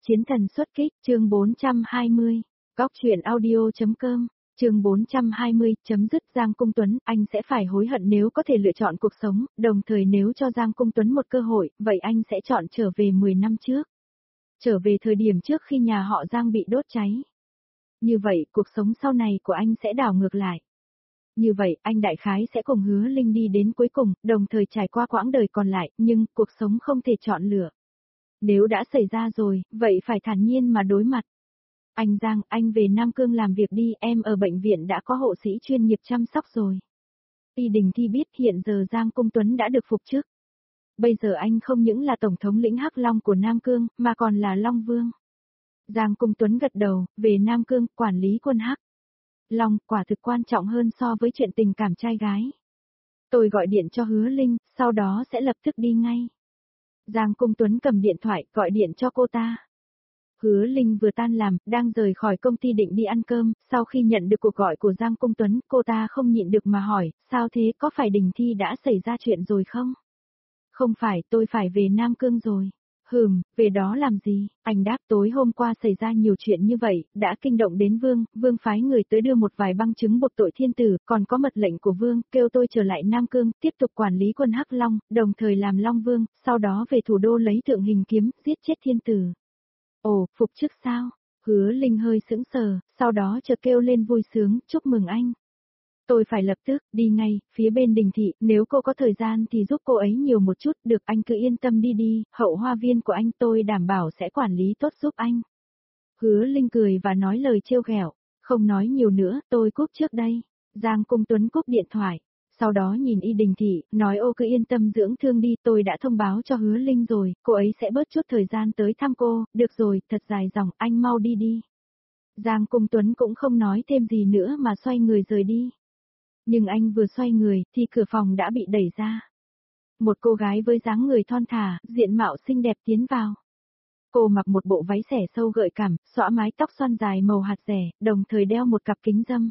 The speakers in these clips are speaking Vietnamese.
Chiến thần xuất kích, chương 420, góc truyện audio.com, chương 420, chấm dứt Giang Cung Tuấn, anh sẽ phải hối hận nếu có thể lựa chọn cuộc sống, đồng thời nếu cho Giang Cung Tuấn một cơ hội, vậy anh sẽ chọn trở về 10 năm trước. Trở về thời điểm trước khi nhà họ Giang bị đốt cháy. Như vậy, cuộc sống sau này của anh sẽ đảo ngược lại. Như vậy, anh đại khái sẽ cùng Hứa Linh đi đến cuối cùng, đồng thời trải qua quãng đời còn lại, nhưng cuộc sống không thể chọn lựa. Nếu đã xảy ra rồi, vậy phải thản nhiên mà đối mặt. Anh Giang, anh về Nam Cương làm việc đi, em ở bệnh viện đã có hộ sĩ chuyên nghiệp chăm sóc rồi. Y Đình Thi biết hiện giờ Giang Cung Tuấn đã được phục chức. Bây giờ anh không những là tổng thống lĩnh Hắc Long của Nam Cương, mà còn là Long Vương. Giang Cung Tuấn gật đầu, về Nam Cương, quản lý quân Hắc Long, quả thực quan trọng hơn so với chuyện tình cảm trai gái. Tôi gọi điện cho Hứa Linh, sau đó sẽ lập tức đi ngay. Giang Cung Tuấn cầm điện thoại, gọi điện cho cô ta. Hứa Linh vừa tan làm, đang rời khỏi công ty định đi ăn cơm, sau khi nhận được cuộc gọi của Giang Cung Tuấn, cô ta không nhịn được mà hỏi, sao thế, có phải Đình Thi đã xảy ra chuyện rồi không? Không phải, tôi phải về Nam Cương rồi. Về đó làm gì? Anh đáp tối hôm qua xảy ra nhiều chuyện như vậy, đã kinh động đến Vương phái người tới đưa một vài băng chứng buộc tội thiên tử, còn có mật lệnh của Vương, kêu tôi trở lại Nam Cương, tiếp tục quản lý quân Hắc Long, đồng thời làm Long Vương, sau đó về thủ đô lấy thượng hình kiếm, giết chết thiên tử. Ồ, phục chức sao? Hứa Linh hơi sững sờ, sau đó chợt kêu lên vui sướng, chúc mừng anh. Tôi phải lập tức, đi ngay, phía bên Đình Thị, nếu cô có thời gian thì giúp cô ấy nhiều một chút, được anh cứ yên tâm đi, hậu hoa viên của anh tôi đảm bảo sẽ quản lý tốt giúp anh. Hứa Linh cười và nói lời trêu ghẹo, không nói nhiều nữa, tôi cúp trước đây. Giang Cung Tuấn cúp điện thoại, sau đó nhìn Y Đình Thị, nói ô cứ yên tâm dưỡng thương đi, tôi đã thông báo cho Hứa Linh rồi, cô ấy sẽ bớt chút thời gian tới thăm cô, được rồi, thật dài dòng, anh mau đi. Giang Cung Tuấn cũng không nói thêm gì nữa mà xoay người rời đi. Nhưng anh vừa xoay người, thì cửa phòng đã bị đẩy ra. Một cô gái với dáng người thon thả, diện mạo xinh đẹp tiến vào. Cô mặc một bộ váy xẻ sâu gợi cảm, xõa mái tóc xoăn dài màu hạt rẻ, đồng thời đeo một cặp kính râm.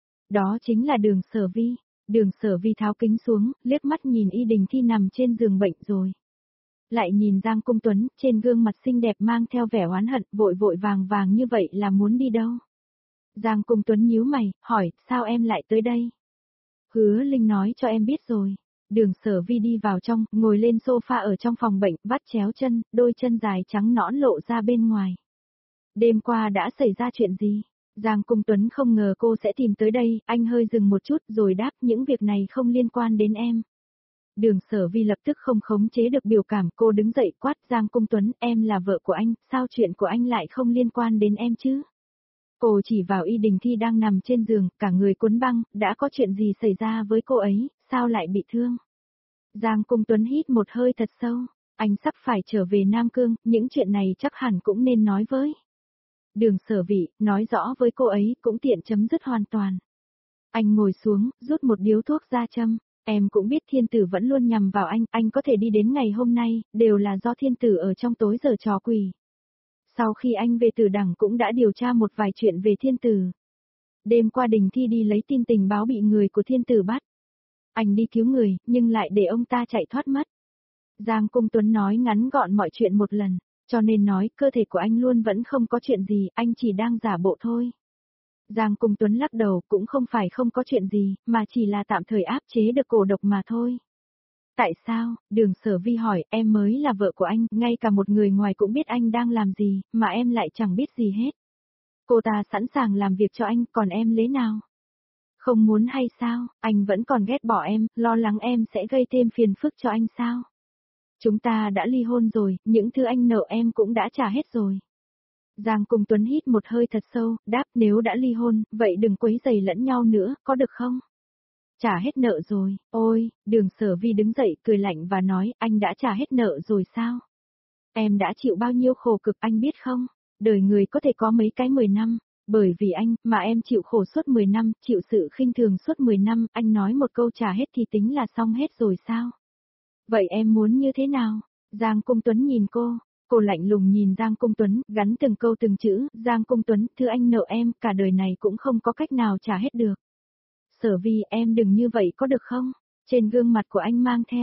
Đó chính là Đường Sở Vi. Đường Sở Vi tháo kính xuống, liếc mắt nhìn Y Đình Thi nằm trên giường bệnh rồi. Lại nhìn Giang Cung Tuấn, trên gương mặt xinh đẹp mang theo vẻ oán hận, vội vàng như vậy là muốn đi đâu? Giang Cung Tuấn nhíu mày, hỏi, sao em lại tới đây? Hứa Linh nói cho em biết rồi. Đường Sở Vi đi vào trong, ngồi lên sofa ở trong phòng bệnh, vắt chéo chân, đôi chân dài trắng nõn lộ ra bên ngoài. Đêm qua đã xảy ra chuyện gì? Giang Cung Tuấn không ngờ cô sẽ tìm tới đây, anh hơi dừng một chút rồi đáp những việc này không liên quan đến em. Đường Sở Vi lập tức không khống chế được biểu cảm, cô đứng dậy quát Giang Cung Tuấn, em là vợ của anh, sao chuyện của anh lại không liên quan đến em chứ? Cô chỉ vào Y Đình Thi đang nằm trên giường, cả người cuốn băng, đã có chuyện gì xảy ra với cô ấy, sao lại bị thương? Giang Cung Tuấn hít một hơi thật sâu, anh sắp phải trở về Nam Cương, những chuyện này chắc hẳn cũng nên nói với. Đường Sở Vi, nói rõ với cô ấy, cũng tiện chấm dứt hoàn toàn. Anh ngồi xuống, rút một điếu thuốc ra châm, em cũng biết thiên tử vẫn luôn nhằm vào anh có thể đi đến ngày hôm nay, đều là do thiên tử ở trong tối giở trò quỷ. Sau khi anh về Tử Đẳng cũng đã điều tra một vài chuyện về thiên tử. Đêm qua Đình Thi đi lấy tin tình báo bị người của thiên tử bắt. Anh đi cứu người, nhưng lại để ông ta chạy thoát mất. Giang Cung Tuấn nói ngắn gọn mọi chuyện một lần, cho nên nói cơ thể của anh luôn vẫn không có chuyện gì, anh chỉ đang giả bộ thôi. Giang Cung Tuấn lắc đầu, cũng không phải không có chuyện gì, mà chỉ là tạm thời áp chế được cổ độc mà thôi. Tại sao? Đường Sở Vi hỏi, em mới là vợ của anh, ngay cả một người ngoài cũng biết anh đang làm gì, mà em lại chẳng biết gì hết. Cô ta sẵn sàng làm việc cho anh, còn em lấy nào? Không muốn hay sao, anh vẫn còn ghét bỏ em, lo lắng em sẽ gây thêm phiền phức cho anh sao? Chúng ta đã ly hôn rồi, những thứ anh nợ em cũng đã trả hết rồi. Giang Cung Tuấn hít một hơi thật sâu, đáp nếu đã ly hôn, vậy đừng quấy rầy lẫn nhau nữa, có được không? Trả hết nợ rồi, ôi, Đường Sở Vi đứng dậy cười lạnh và nói, anh đã trả hết nợ rồi sao? Em đã chịu bao nhiêu khổ cực anh biết không? Đời người có thể có mấy cái 10 năm, bởi vì anh, mà em chịu khổ suốt 10 năm, chịu sự khinh thường suốt 10 năm, anh nói một câu trả hết thì tính là xong hết rồi sao? Vậy em muốn như thế nào? Giang Cung Tuấn nhìn cô lạnh lùng nhìn Giang Cung Tuấn, gắn từng câu từng chữ, Giang Cung Tuấn, thứ anh nợ em, cả đời này cũng không có cách nào trả hết được. Sở Vi, em đừng như vậy có được không? Trên gương mặt của anh mang theo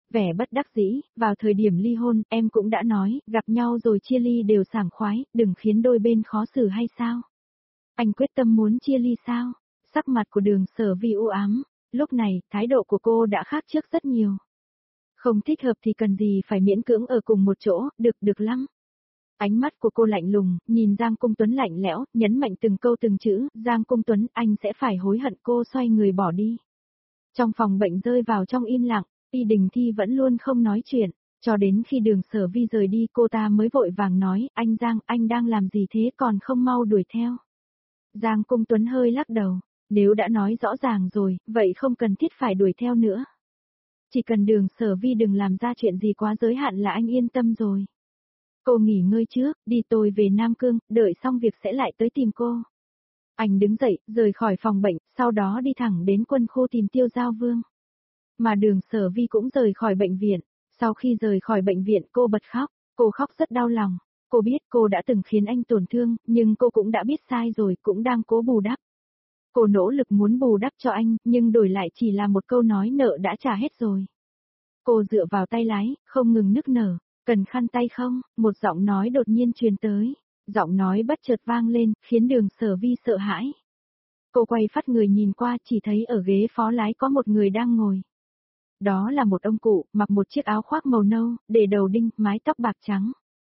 Vẻ bất đắc dĩ, vào thời điểm ly hôn, em cũng đã nói, gặp nhau rồi chia ly đều sảng khoái, đừng khiến đôi bên khó xử hay sao? Anh quyết tâm muốn chia ly sao? Sắc mặt của Đường Sở Vi u ám, lúc này, thái độ của cô đã khác trước rất nhiều. Không thích hợp thì cần gì phải miễn cưỡng ở cùng một chỗ, được lắm. Ánh mắt của cô lạnh lùng, nhìn Giang Cung Tuấn lạnh lẽo, nhấn mạnh từng câu từng chữ, Giang Cung Tuấn, anh sẽ phải hối hận. Cô xoay người bỏ đi. Trong phòng bệnh rơi vào trong im lặng, Y Đình Thi vẫn luôn không nói chuyện, cho đến khi Đường Sở Vi rời đi cô ta mới vội vàng nói, anh Giang, anh đang làm gì thế còn không mau đuổi theo. Giang Cung Tuấn hơi lắc đầu, nếu đã nói rõ ràng rồi, vậy không cần thiết phải đuổi theo nữa. Chỉ cần Đường Sở Vi đừng làm ra chuyện gì quá giới hạn là anh yên tâm rồi. Cô nghỉ ngơi trước, đi tôi về Nam Cương, đợi xong việc sẽ lại tới tìm cô. Anh đứng dậy, rời khỏi phòng bệnh, sau đó đi thẳng đến quân khu tìm Tiêu Giao Vương. Mà Đường Sở Vi cũng rời khỏi bệnh viện. Sau khi rời khỏi bệnh viện cô bật khóc, cô khóc rất đau lòng. Cô biết cô đã từng khiến anh tổn thương, nhưng cô cũng đã biết sai rồi, cũng đang cố bù đắp. Cô nỗ lực muốn bù đắp cho anh, nhưng đổi lại chỉ là một câu nói nợ đã trả hết rồi. Cô dựa vào tay lái, không ngừng nức nở. Cần khăn tay không? Một giọng nói đột nhiên truyền tới. Giọng nói bất chợt vang lên, khiến Đường Sở Vi sợ hãi. Cô quay phát người nhìn qua, chỉ thấy ở ghế phó lái có một người đang ngồi. Đó là một ông cụ, mặc một chiếc áo khoác màu nâu, để đầu đinh, mái tóc bạc trắng.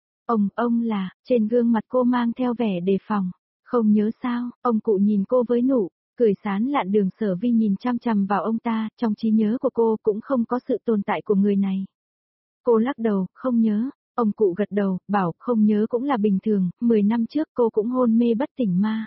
Ông là, trên gương mặt cô mang theo vẻ đề phòng. Không nhớ sao, ông cụ nhìn cô với nụ cười sán lạn. Đường Sở Vi nhìn chăm chăm vào ông ta, trong trí nhớ của cô cũng không có sự tồn tại của người này. Cô lắc đầu, không nhớ. Ông cụ gật đầu, bảo không nhớ cũng là bình thường, 10 năm trước cô cũng hôn mê bất tỉnh mà.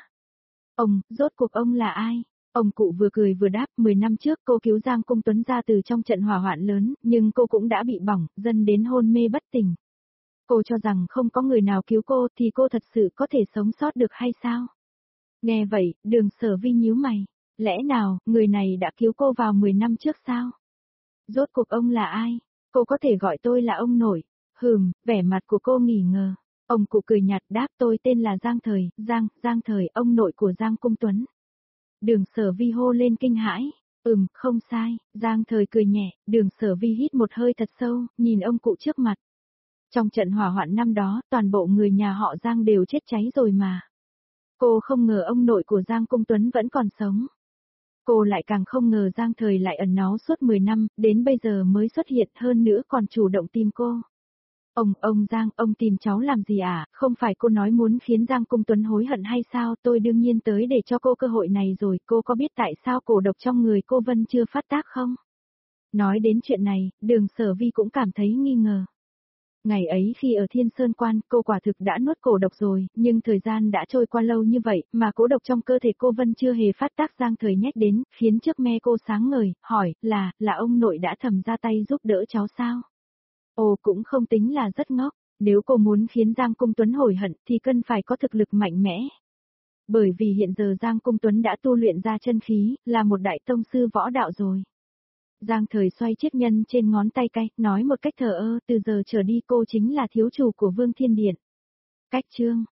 Rốt cuộc ông là ai? Ông cụ vừa cười vừa đáp, 10 năm trước cô cứu Giang Cung Tuấn ra từ trong trận hỏa hoạn lớn, nhưng cô cũng đã bị bỏng, dẫn đến hôn mê bất tỉnh. Cô cho rằng không có người nào cứu cô thì cô thật sự có thể sống sót được hay sao? Nghe vậy, Đường Sở Vi nhíu mày. Lẽ nào, người này đã cứu cô vào 10 năm trước sao? Rốt cuộc ông là ai? Cô có thể gọi tôi là ông nội. Vẻ mặt của cô nghỉ ngờ. Ông cụ cười nhạt đáp tôi tên là Giang Thời, Giang Thời, ông nội của Giang Cung Tuấn. Đường Sở Vi hô lên kinh hãi. Không sai, Giang Thời cười nhẹ, Đường Sở Vi hít một hơi thật sâu, nhìn ông cụ trước mặt. Trong trận hỏa hoạn năm đó, toàn bộ người nhà họ Giang đều chết cháy rồi mà. Cô không ngờ ông nội của Giang Cung Tuấn vẫn còn sống. Cô lại càng không ngờ Giang Thời lại ẩn náu suốt 10 năm, đến bây giờ mới xuất hiện, hơn nữa còn chủ động tìm cô. Ông Giang, ông tìm cháu làm gì à? Không phải cô nói muốn khiến Giang Cung Tuấn hối hận hay sao? Tôi đương nhiên tới để cho cô cơ hội này rồi, cô có biết tại sao cổ độc trong người cô Vân chưa phát tác không? Nói đến chuyện này, Đường Sở Vi cũng cảm thấy nghi ngờ. Ngày ấy khi ở Thiên Sơn Quan, cô quả thực đã nuốt cổ độc rồi, nhưng thời gian đã trôi qua lâu như vậy, mà cổ độc trong cơ thể cô Vân chưa hề phát tác. Giang Thời nhét đến, khiến trước me cô sáng ngời, hỏi, là ông nội đã thầm ra tay giúp đỡ cháu sao? Cũng không tính là rất ngốc, nếu cô muốn khiến Giang Cung Tuấn hối hận thì cần phải có thực lực mạnh mẽ. Bởi vì hiện giờ Giang Cung Tuấn đã tu luyện ra chân khí, là một đại tông sư võ đạo rồi. Giang Thời xoay chiếc nhân trên ngón tay cay, nói một cách thờ ơ, từ giờ trở đi cô chính là thiếu chủ của Vương Thiên Điện. Cách chương